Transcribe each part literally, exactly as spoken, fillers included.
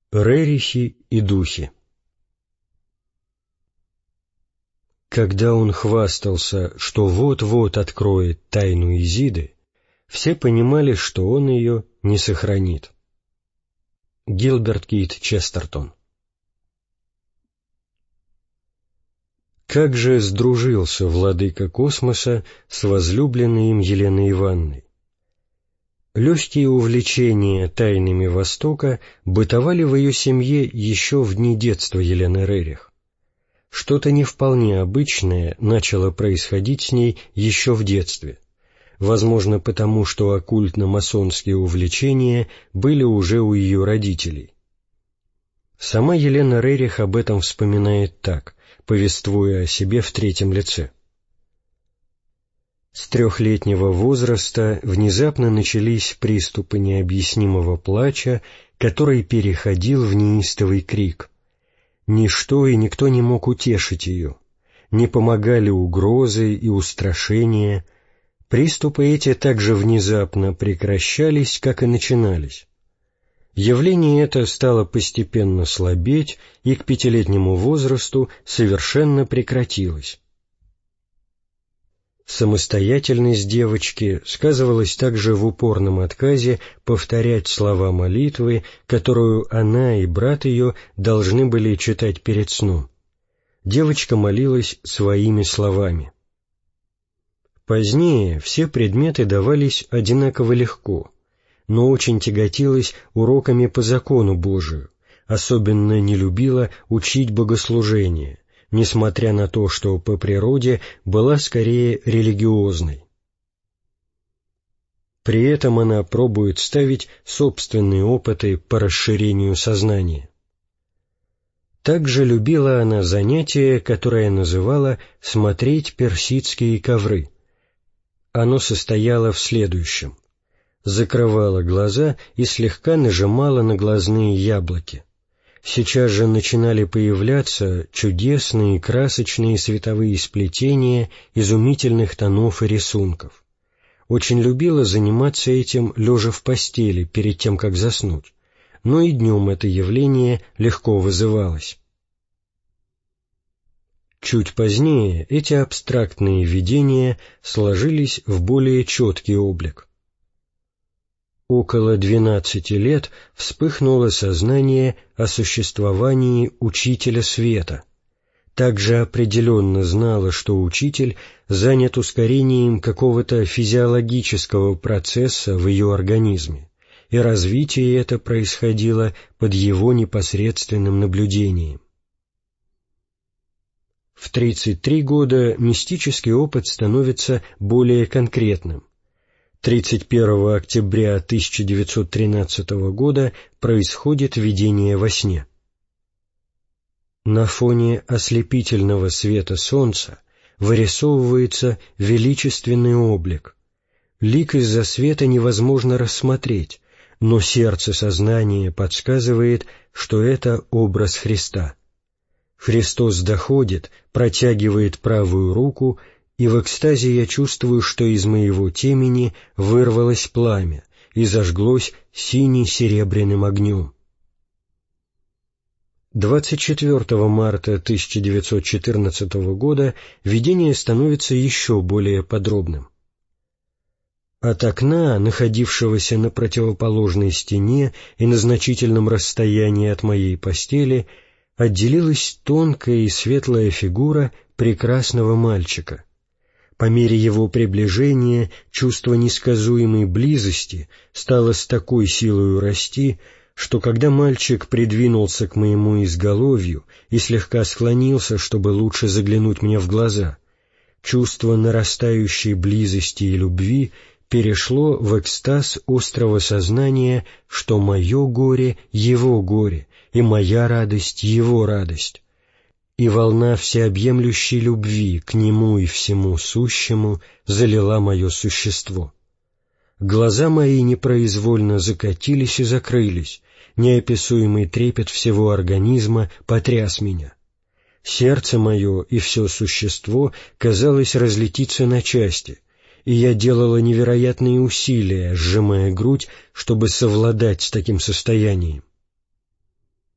Рерихи и духи. Когда он хвастался, что вот-вот откроет тайну Изиды, все понимали, что он ее не сохранит. Гилберт Кит Честертон. Как же сдружился владыка космоса с возлюбленной им Еленой Ивановной. Легкие увлечения тайнами Востока бытовали в ее семье еще в дни детства Елены Рерих. Что-то не вполне обычное начало происходить с ней еще в детстве, возможно, потому что оккультно-масонские увлечения были уже у ее родителей. Сама Елена Рерих об этом вспоминает так, повествуя о себе в третьем лице. С трехлетнего возраста внезапно начались приступы необъяснимого плача, который переходил в неистовый крик. Ничто и никто не мог утешить ее, не помогали угрозы и устрашения. Приступы эти так же внезапно прекращались, как и начинались. Явление это стало постепенно слабеть и к пятилетнему возрасту совершенно прекратилось. Самостоятельность девочки сказывалась также в упорном отказе повторять слова молитвы, которую она и брат ее должны были читать перед сном. Девочка молилась своими словами. Позднее все предметы давались одинаково легко, но очень тяготилась уроками по закону Божию, особенно не любила учить богослужение, несмотря на то, что по природе была скорее религиозной. При этом она пробует ставить собственные опыты по расширению сознания. Также любила она занятие, которое называла «смотреть персидские ковры». Оно состояло в следующем. Закрывала глаза и слегка нажимала на глазные яблоки. Сейчас же начинали появляться чудесные красочные световые сплетения изумительных тонов и рисунков. Очень любила заниматься этим лежа в постели перед тем, как заснуть, но и днем это явление легко вызывалось. Чуть позднее эти абстрактные видения сложились в более четкий облик. Около двенадцати лет вспыхнуло сознание о существовании Учителя Света. Также определенно знала, что Учитель занят ускорением какого-то физиологического процесса в ее организме, и развитие это происходило под его непосредственным наблюдением. В тридцать три года мистический опыт становится более конкретным. тридцать первого октября тысяча девятьсот тринадцатого года происходит видение во сне. На фоне ослепительного света солнца вырисовывается величественный облик. Лик из-за света невозможно рассмотреть, но сердце сознания подсказывает, что это образ Христа. Христос доходит, протягивает правую руку, и в экстазе я чувствую, что из моего темени вырвалось пламя и зажглось сине-серебряным огнем. двадцать четвёртого марта тысяча девятьсот четырнадцатого года видение становится еще более подробным. От окна, находившегося на противоположной стене и на значительном расстоянии от моей постели, отделилась тонкая и светлая фигура прекрасного мальчика. По мере его приближения чувство несказуемой близости стало с такой силою расти, что когда мальчик придвинулся к моему изголовью и слегка склонился, чтобы лучше заглянуть мне в глаза, чувство нарастающей близости и любви перешло в экстаз острого сознания, что мое горе — его горе, и моя радость — его радость. И волна всеобъемлющей любви к нему и всему сущему залила мое существо. Глаза мои непроизвольно закатились и закрылись, неописуемый трепет всего организма потряс меня. Сердце мое и все существо, казалось, разлетится на части, и я делала невероятные усилия, сжимая грудь, чтобы совладать с таким состоянием.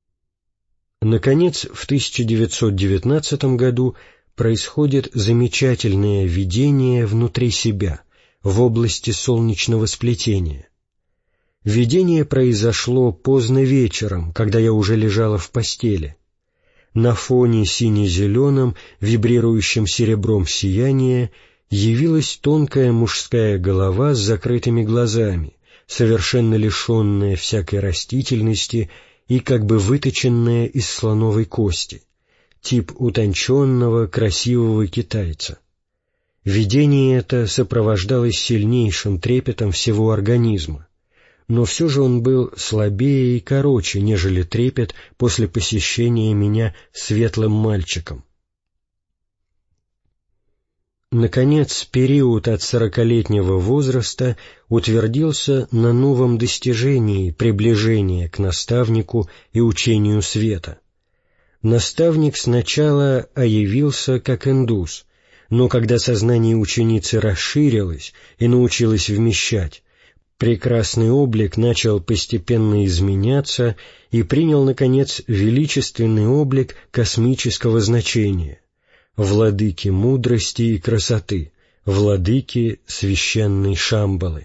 Наконец, в тысяча девятьсот девятнадцатом году происходит замечательное видение внутри себя, в области солнечного сплетения. Видение произошло поздно вечером, когда я уже лежала в постели. На фоне сине-зеленом, вибрирующем серебром сияния, явилась тонкая мужская голова с закрытыми глазами, совершенно лишенная всякой растительности и как бы выточенная из слоновой кости, тип утонченного, красивого китайца. Видение это сопровождалось сильнейшим трепетом всего организма, но все же он был слабее и короче, нежели трепет после посещения меня светлым мальчиком. Наконец, период от сорокалетнего возраста утвердился на новом достижении приближения к наставнику и учению света. Наставник сначала оявился как индус, но когда сознание ученицы расширилось и научилось вмещать, прекрасный облик начал постепенно изменяться и принял, наконец, величественный облик космического значения — владыки мудрости и красоты, владыки священной Шамбалы.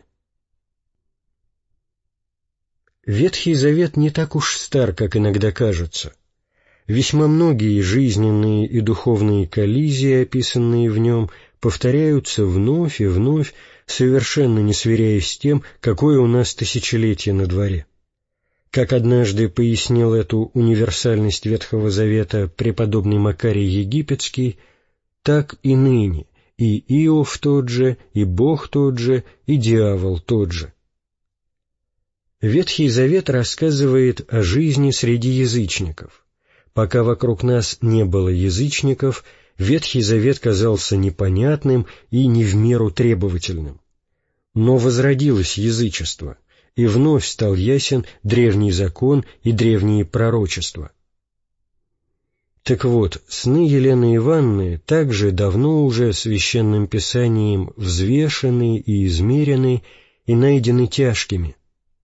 Ветхий Завет не так уж стар, как иногда кажется. Весьма многие жизненные и духовные коллизии, описанные в нем, повторяются вновь и вновь, совершенно не сверяясь с тем, какое у нас тысячелетие на дворе. Как однажды пояснил эту универсальность Ветхого Завета преподобный Макарий Египетский, так и ныне и Иов тот же, и Бог тот же, и дьявол тот же. Ветхий Завет рассказывает о жизни среди язычников. Пока вокруг нас не было язычников, Ветхий Завет казался непонятным и не в меру требовательным. Но возродилось язычество, и вновь стал ясен древний закон и древние пророчества. Так вот, сны Елены Ивановны также давно уже священным писанием взвешены и измерены и найдены тяжкими.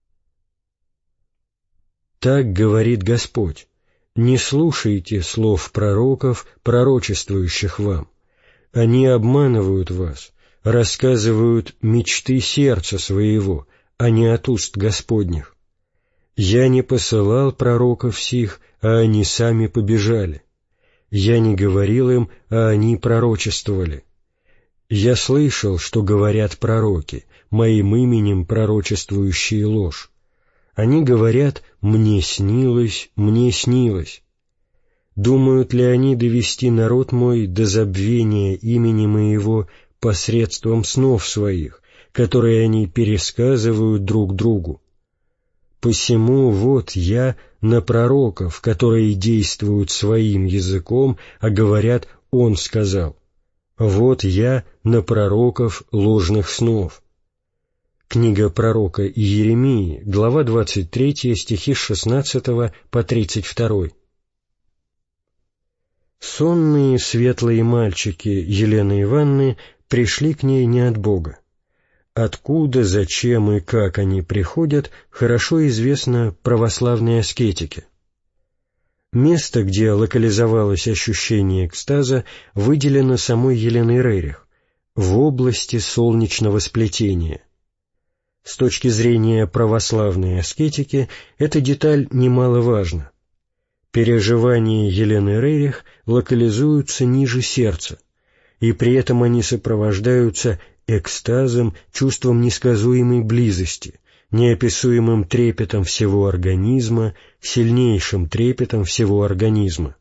Так говорит Господь: «Не слушайте слов пророков, пророчествующих вам. Они обманывают вас, рассказывают мечты сердца своего, а не от уст Господних. Я не посылал пророков сих, а они сами побежали. Я не говорил им, а они пророчествовали. Я слышал, что говорят пророки, моим именем пророчествующие ложь. Они говорят: «Мне снилось, мне снилось». Думают ли они довести народ мой до забвения имени моего посредством снов своих, которые они пересказывают друг другу? Посему вот я на пророков, которые действуют своим языком, а говорят: «Он сказал». Вот я на пророков ложных снов. Книга пророка Иеремии, глава двадцать третья, стихи с шестнадцатого по тридцать второй. Сонные светлые мальчики Елены Ивановны пришли к ней не от Бога. Откуда, зачем и как они приходят, хорошо известно православной аскетике. Место, где локализовалось ощущение экстаза, выделено самой Еленой Рерих — в области солнечного сплетения. С точки зрения православной аскетики эта деталь немаловажна. Переживания Елены Рерих локализуются ниже сердца, и при этом они сопровождаются экстазом, чувством несказуемой близости, неописуемым трепетом всего организма, сильнейшим трепетом всего организма.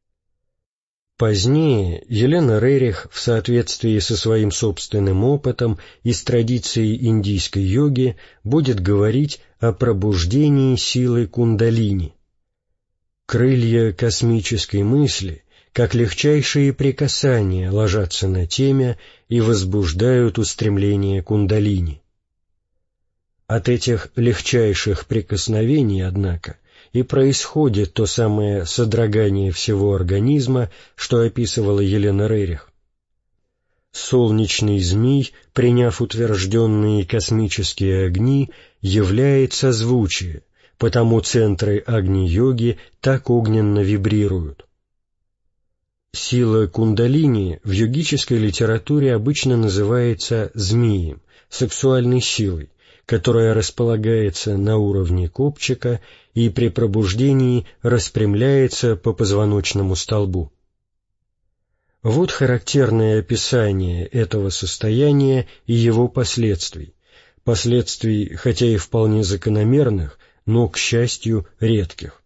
Позднее Елена Рерих, в соответствии со своим собственным опытом и с традицией индийской йоги, будет говорить о пробуждении силы кундалини. Крылья космической мысли, как легчайшие прикасания, ложатся на темя и возбуждают устремление кундалини. От этих легчайших прикосновений, однако, и происходит то самое содрогание всего организма, что описывала Елена Рерих. Солнечный змей, приняв утвержденные космические огни, являет созвучие, потому центры Агни-йоги так огненно вибрируют. Сила кундалини в йогической литературе обычно называется змеем, сексуальной силой, которая располагается на уровне копчика и при пробуждении распрямляется по позвоночному столбу. Вот характерное описание этого состояния и его последствий, последствий, хотя и вполне закономерных, но, к счастью, редких.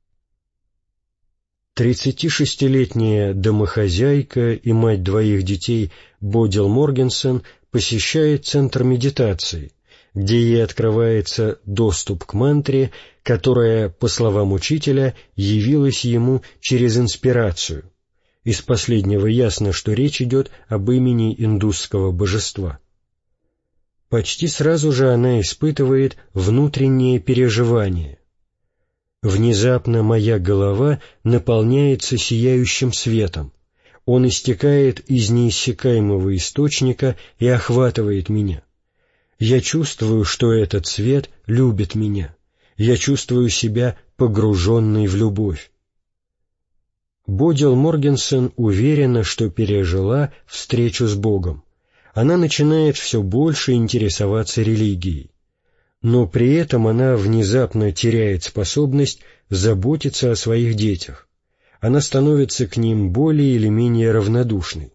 тридцатишестилетняя домохозяйка и мать двоих детей Бодил Моргенсен посещает центр медитации, где ей открывается доступ к мантре, которая, по словам учителя, явилась ему через инспирацию. Из последнего ясно, что речь идет об имени индусского божества. Почти сразу же она испытывает внутреннее переживание. Внезапно моя голова наполняется сияющим светом. Он истекает из неиссякаемого источника и охватывает меня. Я чувствую, что этот свет любит меня. Я чувствую себя погруженной в любовь. Бодил Моргенсен уверена, что пережила встречу с Богом. Она начинает все больше интересоваться религией. Но при этом она внезапно теряет способность заботиться о своих детях. Она становится к ним более или менее равнодушной.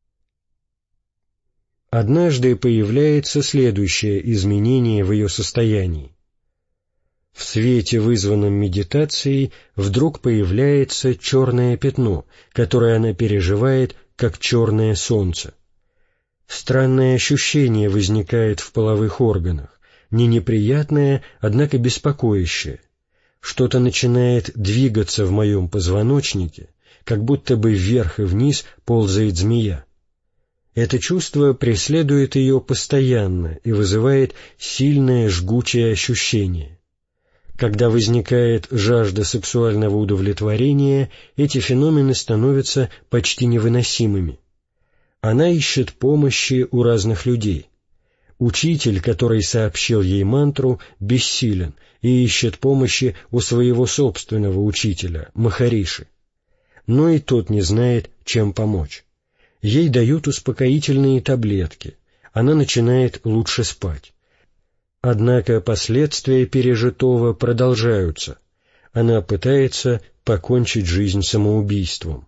Однажды появляется следующее изменение в ее состоянии. В свете, вызванном медитацией, вдруг появляется черное пятно, которое она переживает как черное солнце. Странное ощущение возникает в половых органах, не неприятное, однако беспокоящее. Что-то начинает двигаться в моем позвоночнике, как будто бы вверх и вниз ползает змея. Это чувство преследует ее постоянно и вызывает сильное жгучее ощущение. Когда возникает жажда сексуального удовлетворения, эти феномены становятся почти невыносимыми. Она ищет помощи у разных людей. Учитель, который сообщил ей мантру, бессилен и ищет помощи у своего собственного учителя, Махариши. Но и тот не знает, чем помочь. Ей дают успокоительные таблетки, она начинает лучше спать. Однако последствия пережитого продолжаются. Она пытается покончить жизнь самоубийством.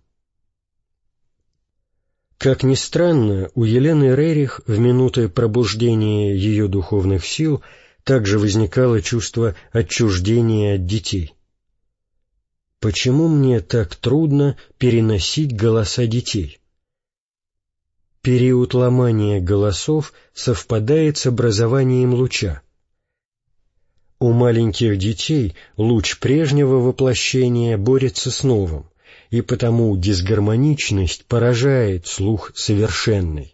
Как ни странно, у Елены Рерих в минуты пробуждения ее духовных сил также возникало чувство отчуждения от детей. Почему мне так трудно переносить голоса детей? Период ломания голосов совпадает с образованием луча. У маленьких детей луч прежнего воплощения борется с новым, и потому дисгармоничность поражает слух совершенный.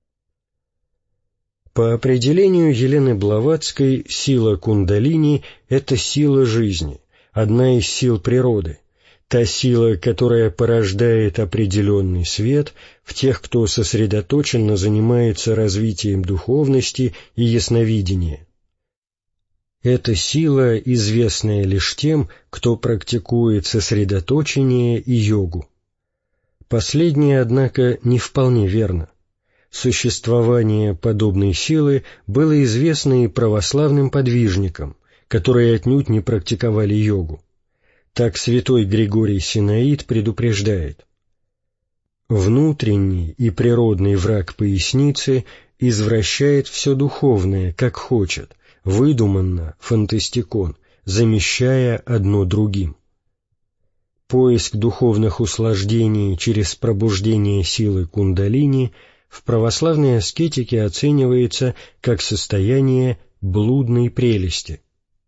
По определению Елены Блаватской, сила кундалини — это сила жизни, одна из сил природы, та сила, которая порождает определенный свет в тех, кто сосредоточенно занимается развитием духовности и ясновидения. Эта сила, известная лишь тем, кто практикует сосредоточение и йогу. Последнее, однако, не вполне верно. Существование подобной силы было известно и православным подвижникам, которые отнюдь не практиковали йогу. Так святой Григорий Синаид предупреждает: «Внутренний и природный враг поясницы извращает все духовное, как хочет, выдуманно, фантастикон, замещая одно другим». Поиск духовных услаждений через пробуждение силы кундалини в православной аскетике оценивается как состояние блудной прелести.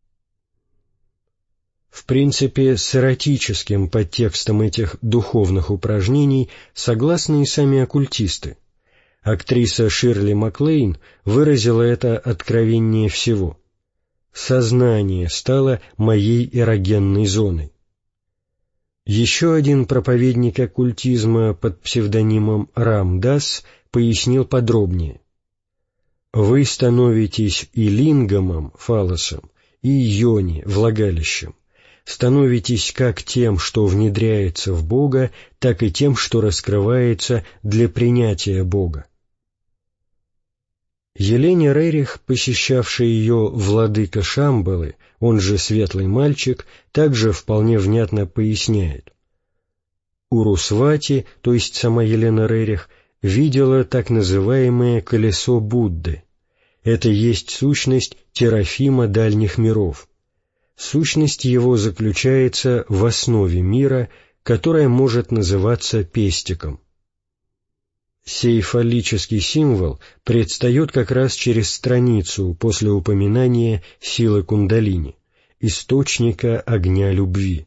В принципе, с эротическим подтекстом этих духовных упражнений согласны и сами оккультисты. Актриса Ширли Маклейн выразила это откровеннее всего. «Сознание стало моей эрогенной зоной». Еще один проповедник оккультизма под псевдонимом Рам Дас пояснил подробнее. «Вы становитесь и лингамом, фалосом, и йони, влагалищем, становитесь как тем, что внедряется в Бога, так и тем, что раскрывается для принятия Бога. Елене Рерих, посещавший ее владыка Шамбалы, он же Светлый Мальчик, также вполне внятно поясняет. Урусвати, то есть сама Елена Рерих, видела так называемое колесо Будды. Это есть сущность Терафима дальних миров. Сущность его заключается в основе мира, которая может называться пестиком. Сей фаллический символ предстает как раз через страницу после упоминания силы кундалини, источника огня любви.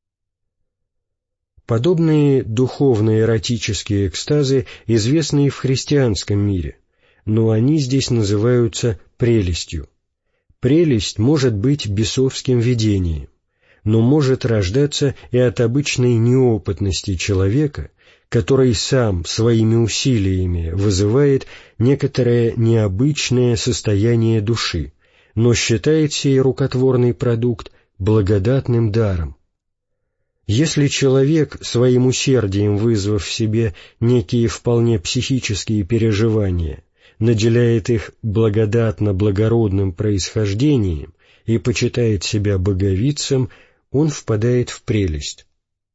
Подобные духовно-эротические экстазы известны и в христианском мире, но они здесь называются прелестью. Прелесть может быть бесовским видением, но может рождаться и от обычной неопытности человека, который сам своими усилиями вызывает некоторое необычное состояние души, но считает сей рукотворный продукт благодатным даром. Если человек, своим усердием вызвав в себе некие вполне психические переживания, наделяет их благодатно-благородным происхождением и почитает себя боговицем, он впадает в прелесть.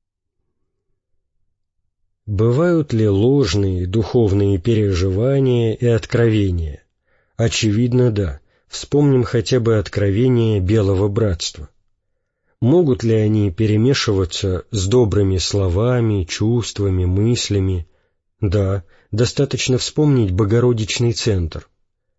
Бывают ли ложные духовные переживания и откровения? Очевидно, да. Вспомним хотя бы откровение Белого Братства. Могут ли они перемешиваться с добрыми словами, чувствами, мыслями? Да, достаточно вспомнить Богородичный центр.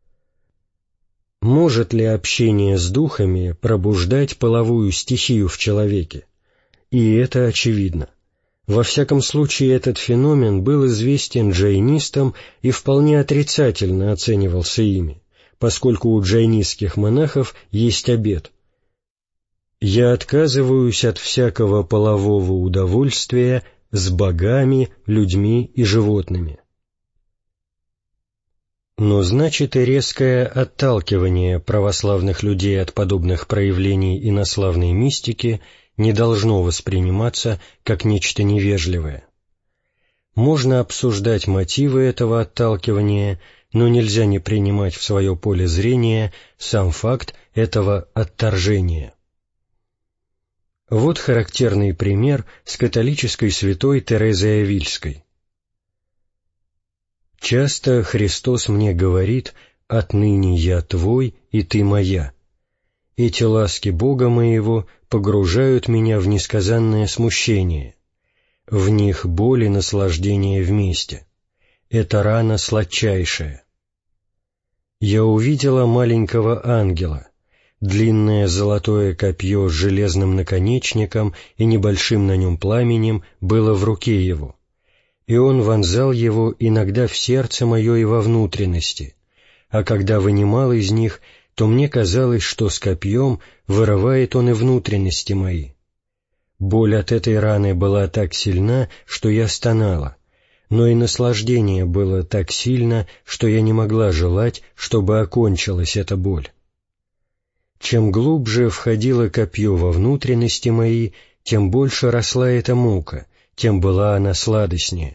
Может ли общение с духами пробуждать половую стихию в человеке? И это очевидно. Во всяком случае, этот феномен был известен джайнистам и вполне отрицательно оценивался ими, поскольку у джайнистских монахов есть обет: «Я отказываюсь от всякого полового удовольствия с богами, людьми и животными». Но значит и резкое отталкивание православных людей от подобных проявлений инославной мистики не должно восприниматься как нечто невежливое. Можно обсуждать мотивы этого отталкивания, но нельзя не принимать в свое поле зрения сам факт этого отторжения. Вот характерный пример с католической святой Терезой Авильской. «Часто Христос мне говорит: отныне я твой, и ты моя. Эти ласки Бога моего погружают меня в несказанное смущение. В них боль и наслаждение вместе. Это рана сладчайшая. Я увидела маленького ангела. Длинное золотое копье с железным наконечником и небольшим на нем пламенем было в руке его, и он вонзал его иногда в сердце мое и во внутренности, а когда вынимал из них, то мне казалось, что с копьем вырывает он и внутренности мои. Боль от этой раны была так сильна, что я стонала, но и наслаждение было так сильно, что я не могла желать, чтобы окончилась эта боль. Чем глубже входило копье во внутренности мои, тем больше росла эта мука, тем была она сладостнее».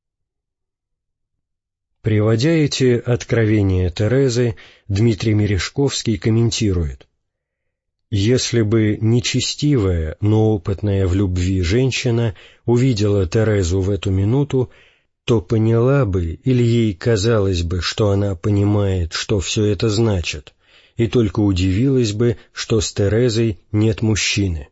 Приводя эти откровения Терезы, Дмитрий Мережковский комментирует: «Если бы нечестивая, но опытная в любви женщина увидела Терезу в эту минуту, то поняла бы, или ей казалось бы, что она понимает, что все это значит, и только удивилась бы, что с Терезой нет мужчины».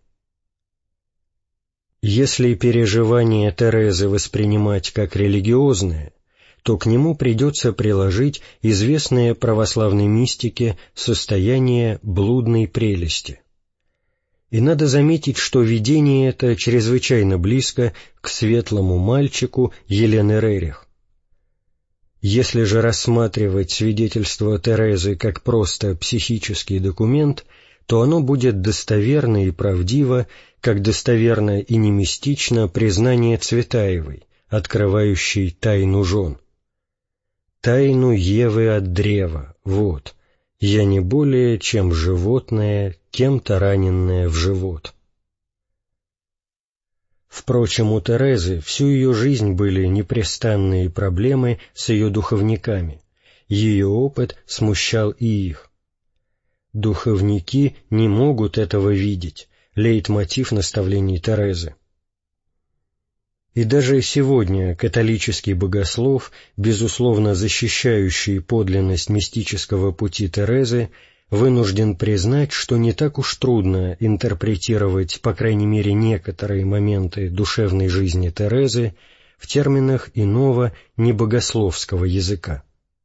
Если переживание Терезы воспринимать как религиозное, то к нему придется приложить известное православной мистике состояние блудной прелести. И надо заметить, что видение это чрезвычайно близко к светлому мальчику Елены Рерих. Если же рассматривать свидетельство Терезы как просто психический документ, то оно будет достоверно и правдиво, как достоверно и не мистично признание Цветаевой, открывающей тайну жен. «Тайну Евы от древа, вот, я не более, чем животное кем-то раненная в живот. Впрочем, у Терезы всю ее жизнь были непрестанные проблемы с ее духовниками, ее опыт смущал и их. Духовники не могут этого видеть, лейтмотив наставлений Терезы. И даже сегодня католический богослов, безусловно защищающий подлинность мистического пути Терезы, вынужден признать, что не так уж трудно интерпретировать, по крайней мере, некоторые моменты душевной жизни Терезы в терминах иного небогословского языка.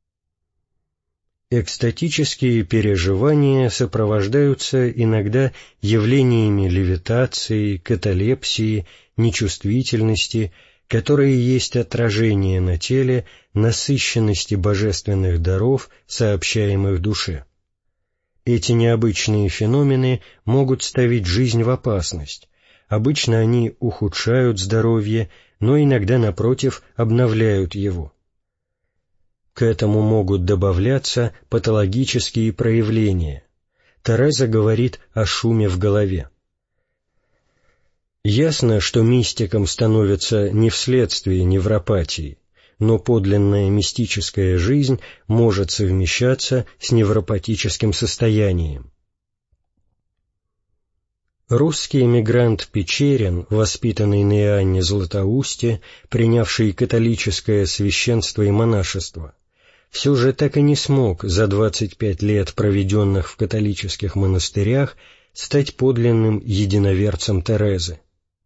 Экстатические переживания сопровождаются иногда явлениями левитации, каталепсии, нечувствительности, которые есть отражение на теле насыщенности божественных даров, сообщаемых душе. Эти необычные феномены могут ставить жизнь в опасность. Обычно они ухудшают здоровье, но иногда, напротив, обновляют его. К этому могут добавляться патологические проявления. Тереза говорит о шуме в голове. Ясно, что мистиком становится не вследствие невропатии, но подлинная мистическая жизнь может совмещаться с невропатическим состоянием. Русский эмигрант Печерин, воспитанный на Иоанне Златоусте, принявший католическое священство и монашество, все же так и не смог за двадцать пять лет, проведенных в католических монастырях, стать подлинным единоверцем Терезы.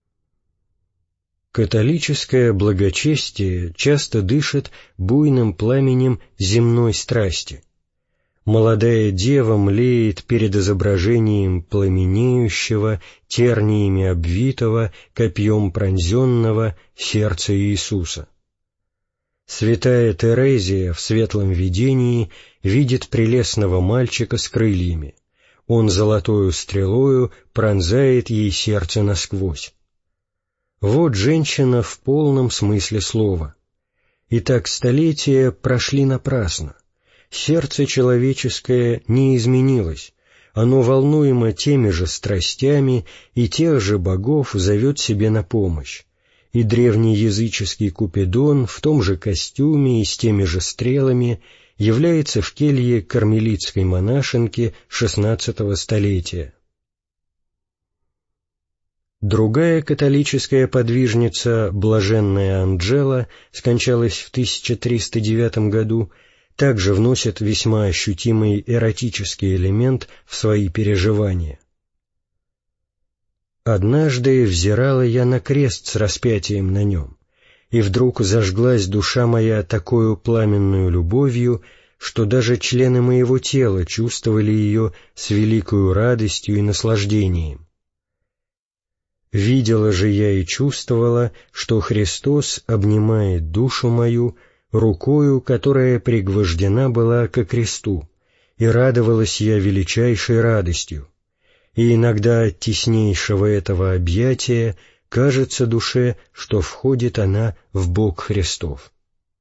Католическое благочестие часто дышит буйным пламенем земной страсти. Молодая дева млеет перед изображением пламенеющего, терниями обвитого, копьем пронзенного сердца Иисуса. Святая Терезия в светлом видении видит прелестного мальчика с крыльями. Он золотою стрелою пронзает ей сердце насквозь. Вот женщина в полном смысле слова. Итак, столетия прошли напрасно. Сердце человеческое не изменилось, оно волнуемо теми же страстями и тех же богов зовет себе на помощь. И древний языческий Купидон в том же костюме и с теми же стрелами является в келье кармелитской монашенки шестнадцатого столетия. Другая католическая подвижница, блаженная Анджела, скончалась в тысяча триста девятом году, также вносит весьма ощутимый эротический элемент в свои переживания. «Однажды взирала я на крест с распятием на нем, и вдруг зажглась душа моя такою пламенную любовью, что даже члены моего тела чувствовали ее с великою радостью и наслаждением. Видела же я и чувствовала, что Христос обнимает душу мою рукою, которая пригвождена была ко кресту, и радовалась я величайшей радостью, и иногда от теснейшего этого объятия кажется душе, что входит она в бок Христов».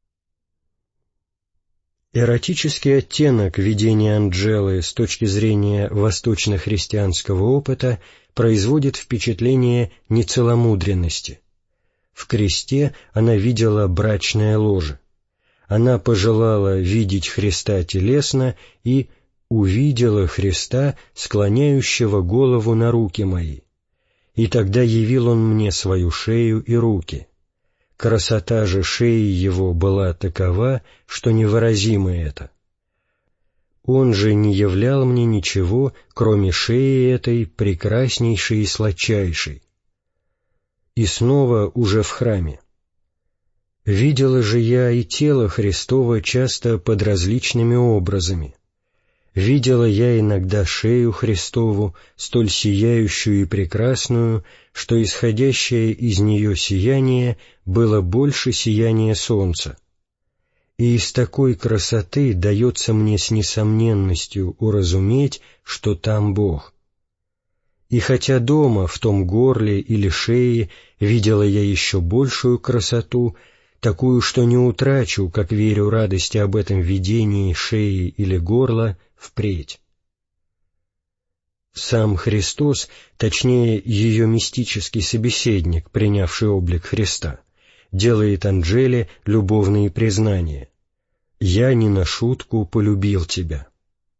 Эротический оттенок видения Анджелы с точки зрения восточно-христианского опыта производит впечатление нецеломудренности. В кресте она видела брачное ложе. Она пожелала видеть Христа телесно и увидела Христа, склоняющего голову на руки мои. И тогда явил он мне свою шею и руки. Красота же шеи его была такова, что невыразимо это. Он же не являл мне ничего, кроме шеи этой прекраснейшей и сладчайшей. И снова уже в храме. Видела же я и тело Христово часто под различными образами. Видела я иногда шею Христову, столь сияющую и прекрасную, что исходящее из нее сияние было больше сияния солнца. И из такой красоты дается мне с несомненностью уразуметь, что там Бог. И хотя дома, в том горле или шее, видела я еще большую красоту, такую, что не утрачу, как верю радости об этом видении шеи или горла, впредь. Сам Христос, точнее ее мистический собеседник, принявший облик Христа, делает Анджеле любовные признания: «Я не на шутку полюбил тебя».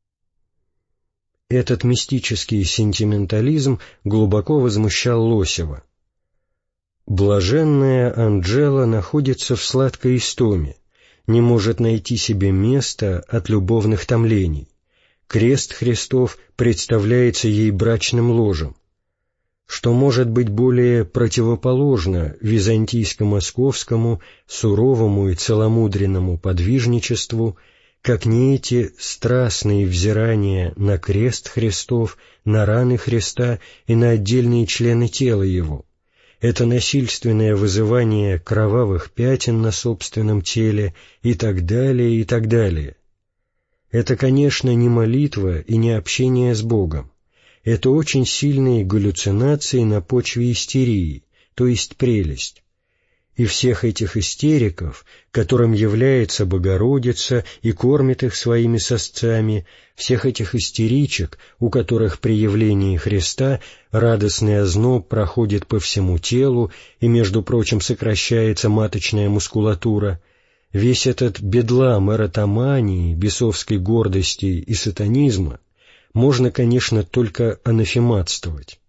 Этот мистический сентиментализм глубоко возмущал Лосева. Блаженная Анджела находится в сладкой истоме, не может найти себе места от любовных томлений. Крест Христов представляется ей брачным ложем. Что может быть более противоположно византийско-московскому суровому и целомудренному подвижничеству, как не эти страстные взирания на крест Христов, на раны Христа и на отдельные члены тела Его, это насильственное вызывание кровавых пятен на собственном теле и так далее, и так далее. Это, конечно, не молитва и не общение с Богом. Это очень сильные галлюцинации на почве истерии, то есть прелесть. И всех этих истериков, которым является Богородица и кормит их своими сосцами, всех этих истеричек, у которых при явлении Христа радостный озноб проходит по всему телу и, между прочим, сокращается маточная мускулатура, весь этот бедлам эротомании, бесовской гордости и сатанизма можно, конечно, только анафематствовать.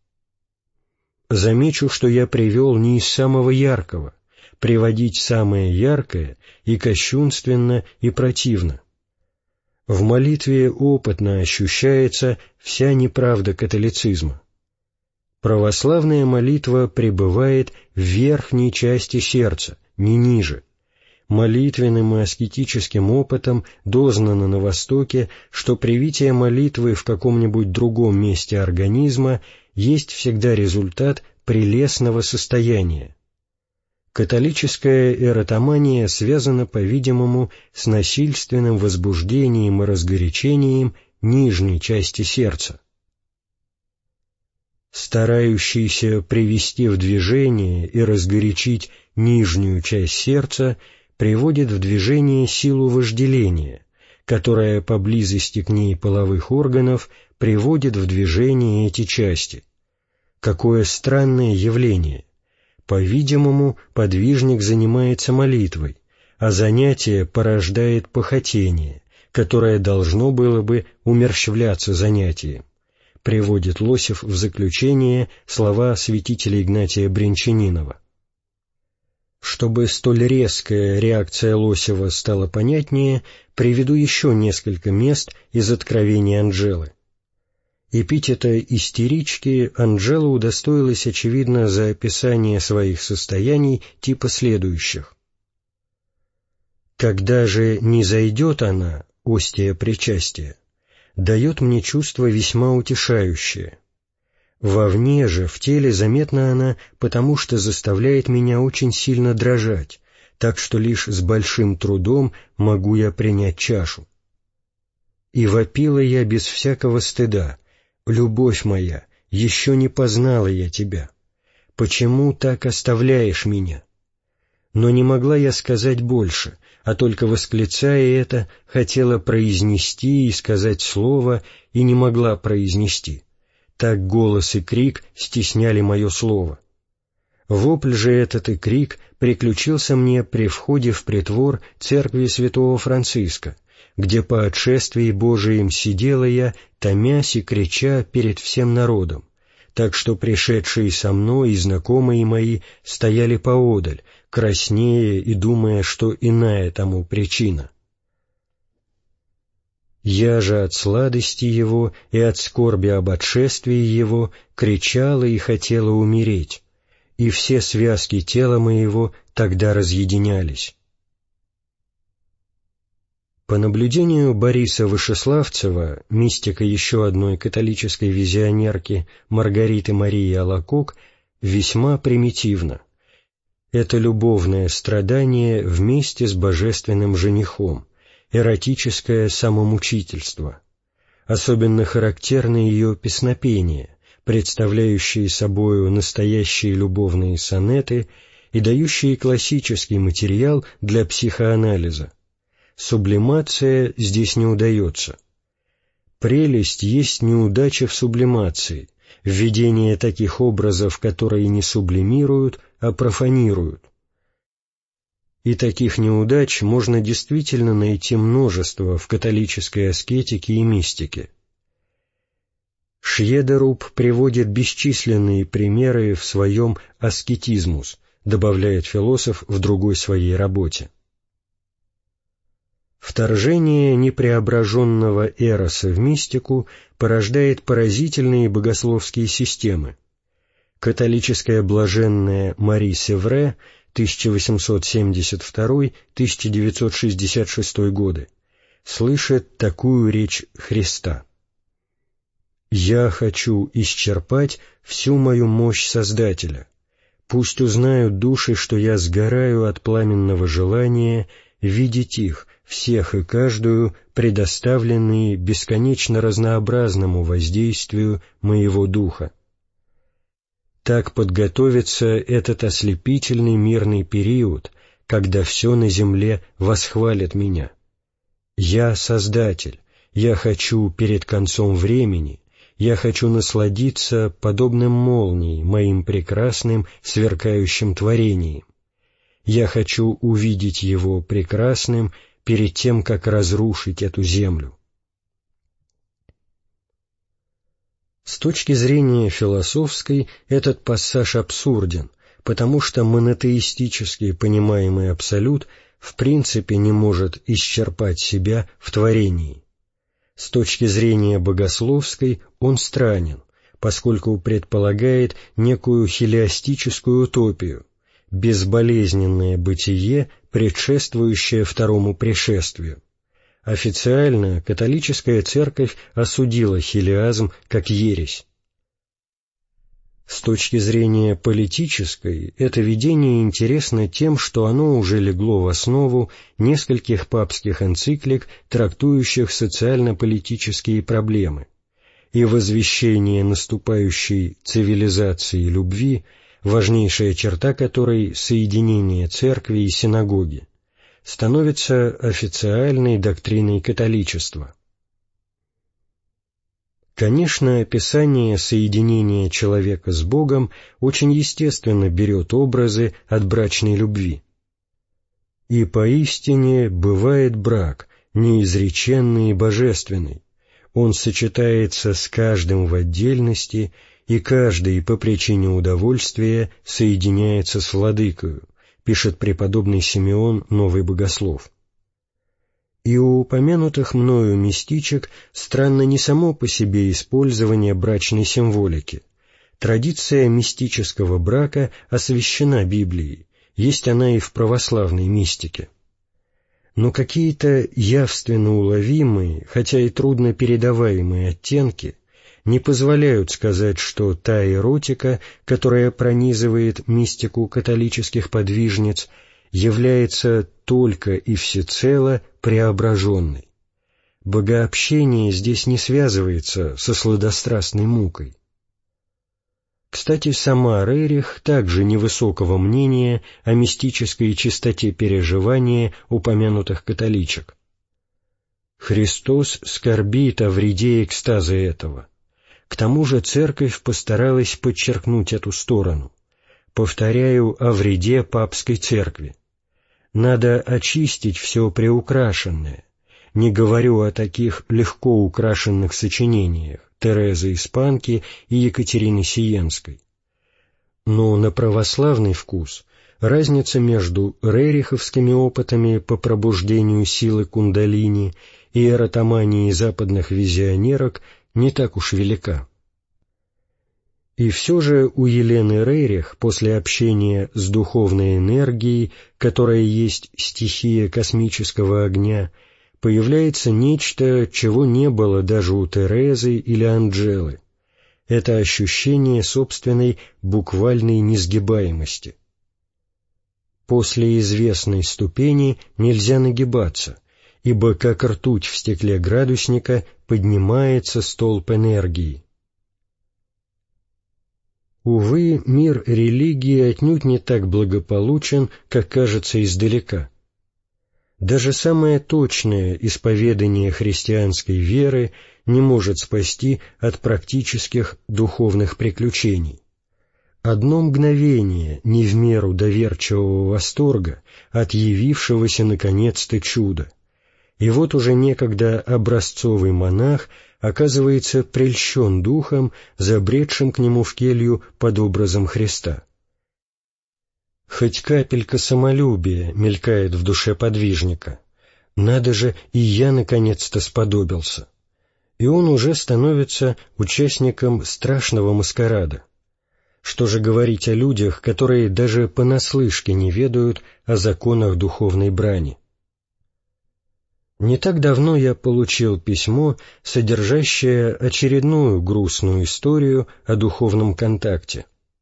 Замечу, что я привел не из самого яркого, приводить самое яркое и кощунственно, и противно. В молитве опытно ощущается вся неправда католицизма. Православная молитва пребывает в верхней части сердца, не ниже. Молитвенным и аскетическим опытом дознано на Востоке, что привитие молитвы в каком-нибудь другом месте организма есть всегда результат прелестного состояния. Католическая эротомания связана, по-видимому, с насильственным возбуждением и разгорячением нижней части сердца. Старающийся привести в движение и разгорячить нижнюю часть сердца приводит в движение силу вожделения, которая по близости к ней половых органов приводит в движение эти части. Какое странное явление! По-видимому, подвижник занимается молитвой, а занятие порождает похотение, которое должно было бы умерщвляться занятием, приводит Лосев в заключение слова святителя Игнатия Брянчанинова. Чтобы столь резкая реакция Лосева стала понятнее, приведу еще несколько мест из откровений Анджелы. Эпитета истерички Анджела удостоилась, очевидно, за описание своих состояний типа следующих. «Когда же не зайдет она, остия причастия, дает мне чувство весьма утешающее. Вовне же, в теле заметна она, потому что заставляет меня очень сильно дрожать, так что лишь с большим трудом могу я принять чашу. И вопила я без всякого стыда: «Любовь моя, еще не познала я тебя. Почему так оставляешь меня?» Но не могла я сказать больше, а только, восклицая это, хотела произнести и сказать слово, и не могла произнести. Так голос и крик стесняли мое слово. Вопль же этот и крик приключился мне при входе в притвор церкви святого Франциска, где по отшествии Божиим сидела я, томясь и крича перед всем народом, так что пришедшие со мной и знакомые мои стояли поодаль, краснея и думая, что иная тому причина. Я же от сладости его и от скорби об отшествии его кричала и хотела умереть, и все связки тела моего тогда разъединялись. По наблюдению Бориса Вышеславцева, мистика еще одной католической визионерки Маргариты Марии Алакок, весьма примитивна. Это любовное страдание вместе с божественным женихом, эротическое самомучительство. Особенно характерны ее песнопения, представляющие собою настоящие любовные сонеты и дающие классический материал для психоанализа. Сублимация здесь не удается. Прелесть есть неудача в сублимации, введение таких образов, которые не сублимируют, а профанируют. И таких неудач можно действительно найти множество в католической аскетике и мистике. Шьедеруб приводит бесчисленные примеры в своем «Аскетизмус», добавляет философ в другой своей работе. Вторжение непреображенного эроса в мистику порождает поразительные богословские системы. Католическая блаженная Мари Севре тысяча восемьсот семьдесят второй — тысяча девятьсот шестьдесят шестой годы слышит такую речь Христа: «Я хочу исчерпать всю мою мощь Создателя. Пусть узнают души, что я сгораю от пламенного желания видеть их, всех и каждую, предоставленные бесконечно разнообразному воздействию моего духа. Так подготовится этот ослепительный мирный период, когда все на земле восхвалит меня. Я Создатель, я хочу перед концом времени, я хочу насладиться подобным молнией моим прекрасным сверкающим творением. Я хочу увидеть его прекрасным перед тем, как разрушить эту землю». С точки зрения философской этот пассаж абсурден, потому что монотеистически понимаемый абсолют в принципе не может исчерпать себя в творении. С точки зрения богословской он странен, поскольку предполагает некую хелиастическую утопию, безболезненное бытие, предшествующее второму пришествию. Официально католическая церковь осудила хелиазм как ересь. С точки зрения политической, это видение интересно тем, что оно уже легло в основу нескольких папских энциклик, трактующих социально-политические проблемы, и возвещение наступающей цивилизации любви, важнейшая черта которой — соединение церкви и синагоги, становится официальной доктриной католичества. Конечно, описание соединения человека с Богом очень естественно берет образы от брачной любви. «И поистине бывает брак, неизреченный и божественный. Он сочетается с каждым в отдельности, и каждый по причине удовольствия соединяется с владыкою», пишет преподобный Симеон, Новый Богослов. И у упомянутых мною мистичек странно не само по себе использование брачной символики. Традиция мистического брака освящена Библией, есть она и в православной мистике. Но какие-то явственно уловимые, хотя и трудно передаваемые оттенки не позволяют сказать, что та эротика, которая пронизывает мистику католических подвижниц, является только и всецело преображенной. Богообщение здесь не связывается со сладострастной мукой. Кстати, сама Рерих также невысокого мнения о мистической чистоте переживания упомянутых католичек. Христос скорбит о вреде экстаза этого. К тому же Церковь постаралась подчеркнуть эту сторону. Повторяю, о вреде папской церкви. Надо очистить все приукрашенное. Не говорю о таких легко украшенных сочинениях Терезы Испанки и Екатерины Сиенской. Но на православный вкус разница между рериховскими опытами по пробуждению силы кундалини и эротоманией западных визионерок не так уж велика. И все же у Елены Рерих после общения с духовной энергией, которая есть стихия космического огня, появляется нечто, чего не было даже у Терезы или Анджелы. Это ощущение собственной буквальной несгибаемости. После известной ступени нельзя нагибаться, ибо как ртуть в стекле градусника поднимается столб энергии. Увы, мир религии отнюдь не так благополучен, как кажется издалека. Даже самое точное исповедание христианской веры не может спасти от практических духовных приключений. Одно мгновение не в меру доверчивого восторга от явившегося наконец-то чуда, и вот уже некогда образцовый монах оказывается прельщен духом, забредшим к нему в келью под образом Христа. Хоть капелька самолюбия мелькает в душе подвижника. Надо же, и я наконец-то сподобился. И он уже становится участником страшного маскарада. Что же говорить о людях, которые даже понаслышке не ведают о законах духовной брани? Не так давно я получил письмо, содержащее очередную грустную историю о духовном контакте.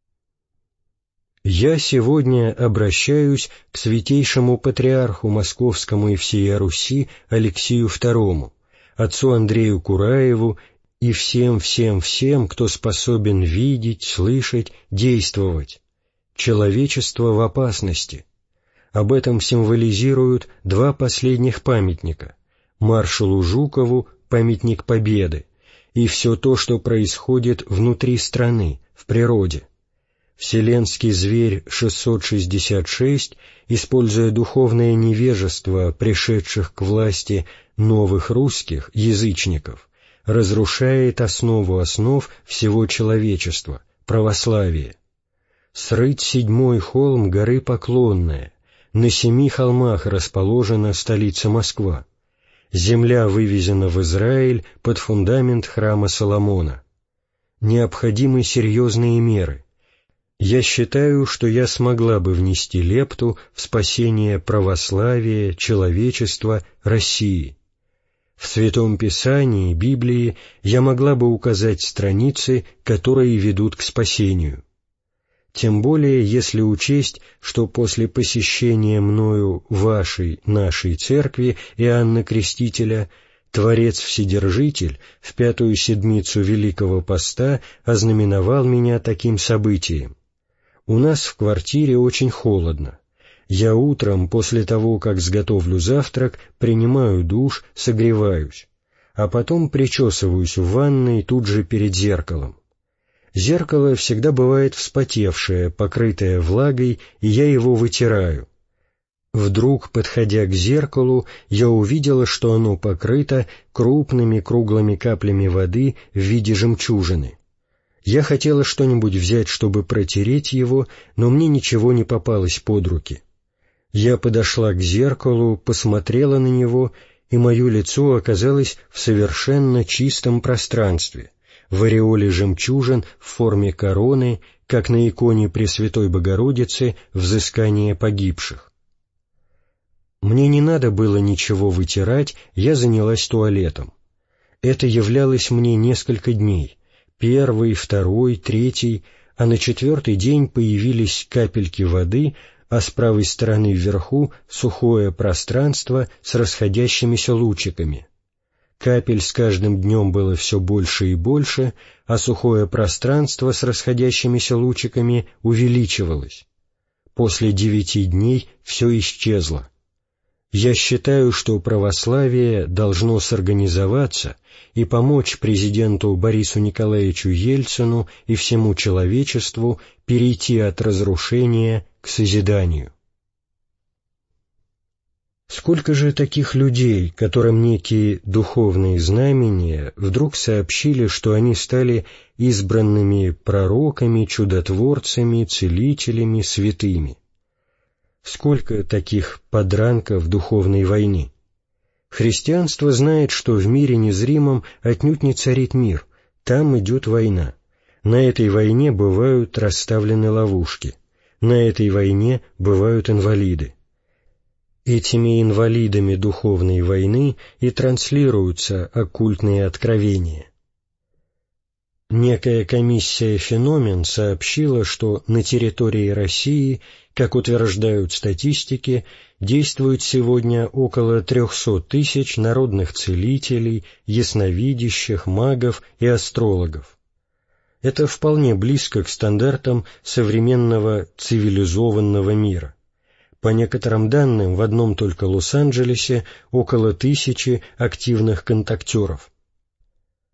«Я сегодня обращаюсь к святейшему патриарху Московскому и всея Руси Алексию второму, отцу Андрею Кураеву и всем-всем-всем, кто способен видеть, слышать, действовать. Человечество в опасности. Об этом символизируют два последних памятника — маршалу Жукову памятник Победы и все то, что происходит внутри страны, в природе. Вселенский зверь шестьсот шестьдесят шесть, используя духовное невежество пришедших к власти новых русских, язычников, разрушает основу основ всего человечества — православие. Срыть седьмой холм горы Поклонная, на семи холмах расположена столица Москва. Земля вывезена в Израиль под фундамент храма Соломона. Необходимы серьезные меры. Я считаю, что я смогла бы внести лепту в спасение православия, человечества, России. В Святом Писании, Библии, я могла бы указать страницы, которые ведут к спасению. Тем более, если учесть, что после посещения мною вашей, нашей церкви Иоанна Крестителя, Творец-Вседержитель в пятую седмицу Великого Поста ознаменовал меня таким событием. У нас в квартире очень холодно. Я утром, после того, как сготовлю завтрак, принимаю душ, согреваюсь, а потом причесываюсь в ванной тут же перед зеркалом. Зеркало всегда бывает вспотевшее, покрытое влагой, и я его вытираю. Вдруг, подходя к зеркалу, я увидела, что оно покрыто крупными круглыми каплями воды в виде жемчужины. Я хотела что-нибудь взять, чтобы протереть его, но мне ничего не попалось под руки. Я подошла к зеркалу, посмотрела на него, и мое лицо оказалось в совершенно чистом пространстве, в ореоле жемчужин в форме короны, как на иконе Пресвятой Богородицы «Взыскание погибших». Мне не надо было ничего вытирать, я занялась туалетом. Это являлось мне несколько дней, первый, второй, третий, а на четвертый день появились капельки воды, а с правой стороны вверху сухое пространство с расходящимися лучиками. Капель с каждым днем было все больше и больше, а сухое пространство с расходящимися лучиками увеличивалось. После девяти дней все исчезло. Я считаю, что православие должно сорганизоваться и помочь президенту Борису Николаевичу Ельцину и всему человечеству перейти от разрушения к созиданию. Сколько же таких людей, которым некие духовные знамения вдруг сообщили, что они стали избранными пророками, чудотворцами, целителями, святыми? Сколько таких подранков духовной войны? Христианство знает, что в мире незримом отнюдь не царит мир, там идет война. На этой войне бывают расставлены ловушки, на этой войне бывают инвалиды. Этими инвалидами духовной войны и транслируются оккультные откровения. Некая комиссия «Феномен» сообщила, что на территории России, как утверждают статистики, действует сегодня около трехсот тысяч народных целителей, ясновидящих, магов и астрологов. Это вполне близко к стандартам современного цивилизованного мира. По некоторым данным, в одном только Лос-Анджелесе около тысячи активных контактеров.